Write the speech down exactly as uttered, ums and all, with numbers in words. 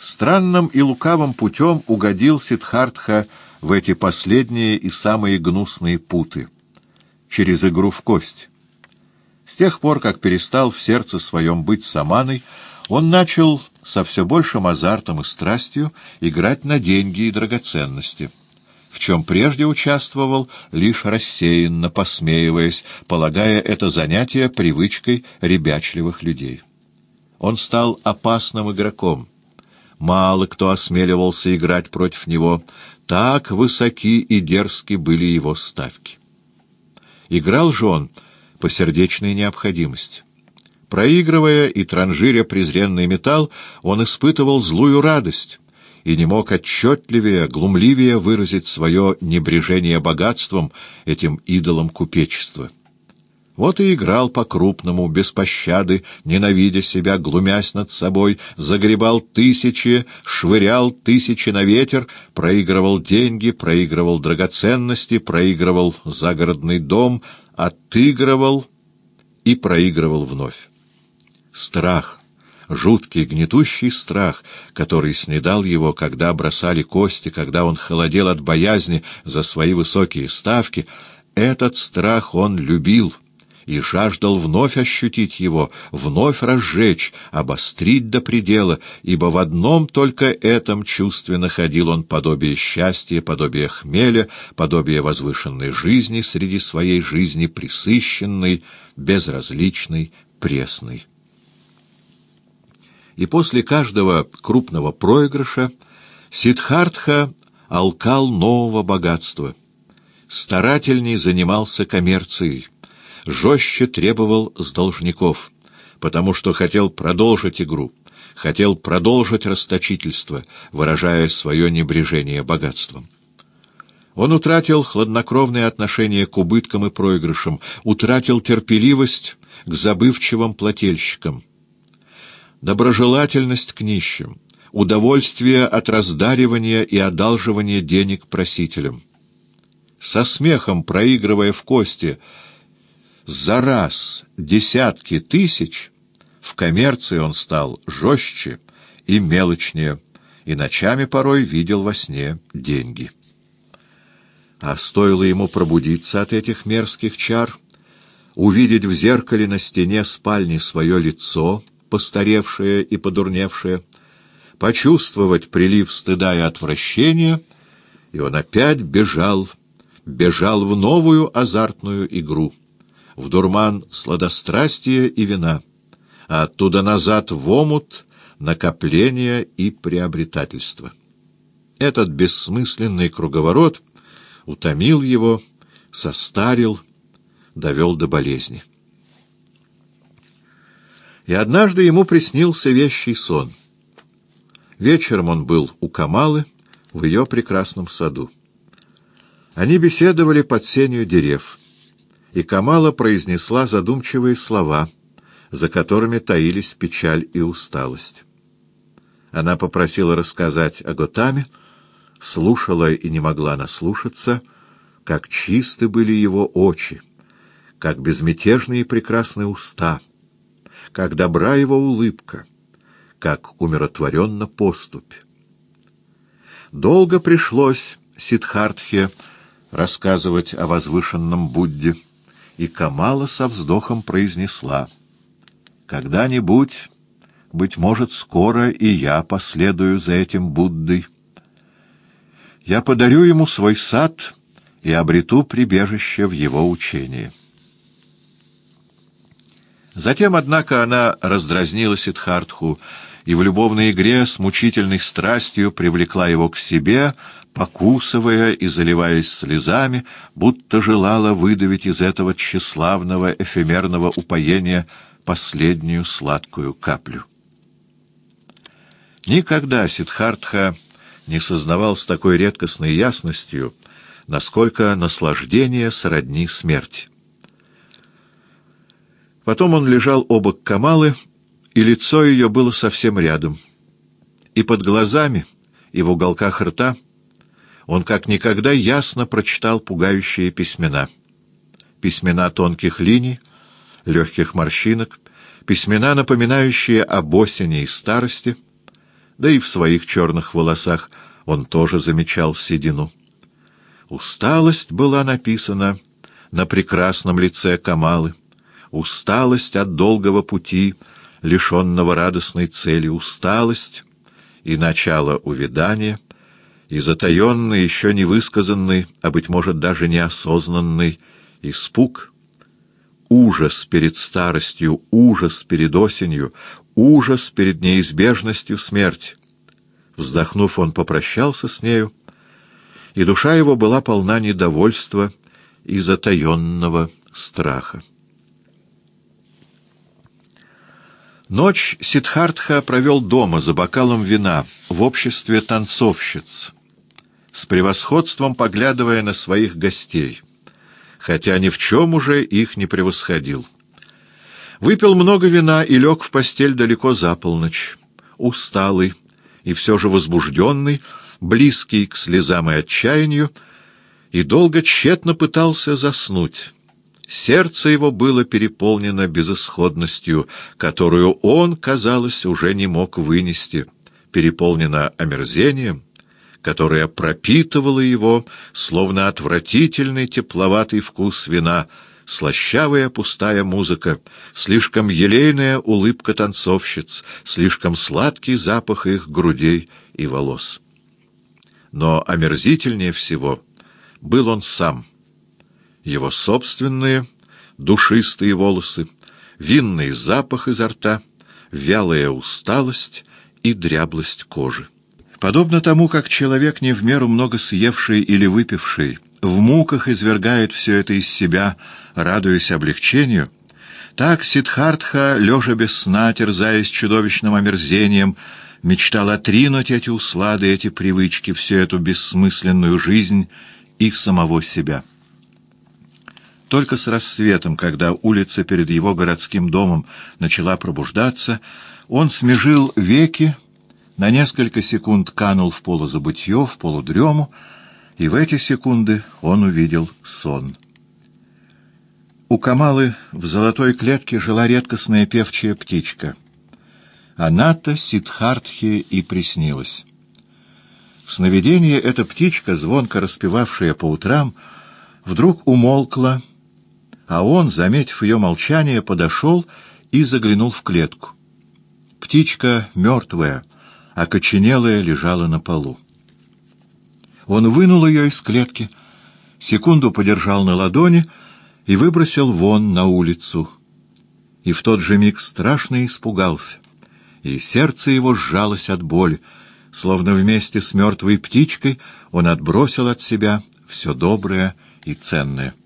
Странным и лукавым путем угодил Сиддхартха в эти последние и самые гнусные путы — через игру в кость. С тех пор, как перестал в сердце своем быть саманой, он начал со все большим азартом и страстью играть на деньги и драгоценности, в чем прежде участвовал лишь рассеянно, посмеиваясь, полагая это занятие привычкой ребячливых людей. Он стал опасным игроком. Мало кто осмеливался играть против него, так высоки и дерзки были его ставки. Играл же он по сердечной необходимости. Проигрывая и транжиря презренный металл, он испытывал злую радость и не мог отчетливее, глумливее выразить свое небрежение богатством, этим идолом купечества. Вот и играл по-крупному, без пощады, ненавидя себя, глумясь над собой, загребал тысячи, швырял тысячи на ветер, проигрывал деньги, проигрывал драгоценности, проигрывал загородный дом, отыгрывал и проигрывал вновь. Страх, жуткий, гнетущий страх, который снедал его, когда бросали кости, когда он холодел от боязни за свои высокие ставки, этот страх он любил и жаждал вновь ощутить его, вновь разжечь, обострить до предела, ибо в одном только этом чувстве находил он подобие счастья, подобие хмеля, подобие возвышенной жизни среди своей жизни, пресыщенной, безразличной, пресной. И после каждого крупного проигрыша Сиддхартха алкал нового богатства, старательней занимался коммерцией, жестче требовал с должников, потому что хотел продолжить игру, хотел продолжить расточительство, выражая свое небрежение богатством. Он утратил хладнокровное отношение к убыткам и проигрышам, утратил терпеливость к забывчивым плательщикам, доброжелательность к нищим, удовольствие от раздаривания и одалживания денег просителям. Со смехом, проигрывая в кости за раз десятки тысяч, в коммерции он стал жестче и мелочнее, и ночами порой видел во сне деньги. А стоило ему пробудиться от этих мерзких чар, увидеть в зеркале на стене спальни свое лицо, постаревшее и подурневшее, почувствовать прилив стыда и отвращения, и он опять бежал, бежал в новую азартную игру, в дурман сладострастия и вина, а оттуда назад в омут накопления и приобретательства. Этот бессмысленный круговорот утомил его, состарил, довел до болезни. И однажды ему приснился вещий сон. Вечером он был у Камалы в ее прекрасном саду. Они беседовали под сенью дерев, и Камала произнесла задумчивые слова, за которыми таились печаль и усталость. Она попросила рассказать о Готаме, слушала и не могла наслушаться, как чисты были его очи, как безмятежны и прекрасны уста, как добра его улыбка, как умиротворенна поступь. Долго пришлось Сиддхартхе рассказывать о возвышенном Будде, и Камала со вздохом произнесла: «Когда-нибудь, быть может, скоро и я последую за этим Буддой. Я подарю ему свой сад и обрету прибежище в его учении». Затем, однако, она раздразнила Сиддхартху и в любовной игре с мучительной страстью привлекла его к себе, покусывая и заливаясь слезами, будто желала выдавить из этого тщеславного эфемерного упоения последнюю сладкую каплю. Никогда Сиддхартха не сознавал с такой редкостной ясностью, насколько наслаждение сродни смерти. Потом он лежал обок Камалы, и лицо ее было совсем рядом. И под глазами, и в уголках рта он как никогда ясно прочитал пугающие письмена. Письмена тонких линий, легких морщинок, письмена, напоминающие об осени и старости, да и в своих черных волосах он тоже замечал седину. Усталость была написана на прекрасном лице Камалы, усталость от долгого пути, лишенного радостной цели, усталость и начало увядания, и затаенный, еще не высказанный, а, быть может, даже неосознанный испуг, ужас перед старостью, ужас перед осенью, ужас перед неизбежностью смерти. Вздохнув, он попрощался с нею, и душа его была полна недовольства и затаенного страха. Ночь Сиддхартха провел дома за бокалом вина в обществе танцовщиц, с превосходством поглядывая на своих гостей, хотя ни в чем уже их не превосходил. Выпил много вина и лег в постель далеко за полночь, усталый и все же возбужденный, близкий к слезам и отчаянию, и долго тщетно пытался заснуть. Сердце его было переполнено безысходностью, которую он, казалось, уже не мог вынести, переполнено омерзением, которое пропитывало его, словно отвратительный тепловатый вкус вина, слащавая пустая музыка, слишком елейная улыбка танцовщиц, слишком сладкий запах их грудей и волос. Но омерзительнее всего был он сам. Его собственные душистые волосы, винный запах изо рта, вялая усталость и дряблость кожи. Подобно тому, как человек, не в меру много съевший или выпивший, в муках извергает все это из себя, радуясь облегчению, так Сиддхартха, лежа без сна, терзаясь чудовищным омерзением, мечтал отринуть эти услады, эти привычки, всю эту бессмысленную жизнь и самого себя. Только с рассветом, когда улица перед его городским домом начала пробуждаться, он смежил веки, на несколько секунд канул в полузабытье, в полудрему, и в эти секунды он увидел сон. У Камалы в золотой клетке жила редкостная певчая птичка. Она-то Сиддхартхе и приснилась. В сновидении эта птичка, звонко распевавшая по утрам, вдруг умолкла, а он, заметив ее молчание, подошел и заглянул в клетку. Птичка, мертвая, окоченелая, лежала на полу. Он вынул ее из клетки, секунду подержал на ладони и выбросил вон на улицу. И в тот же миг страшно испугался, и сердце его сжалось от боли, словно вместе с мертвой птичкой он отбросил от себя все доброе и ценное.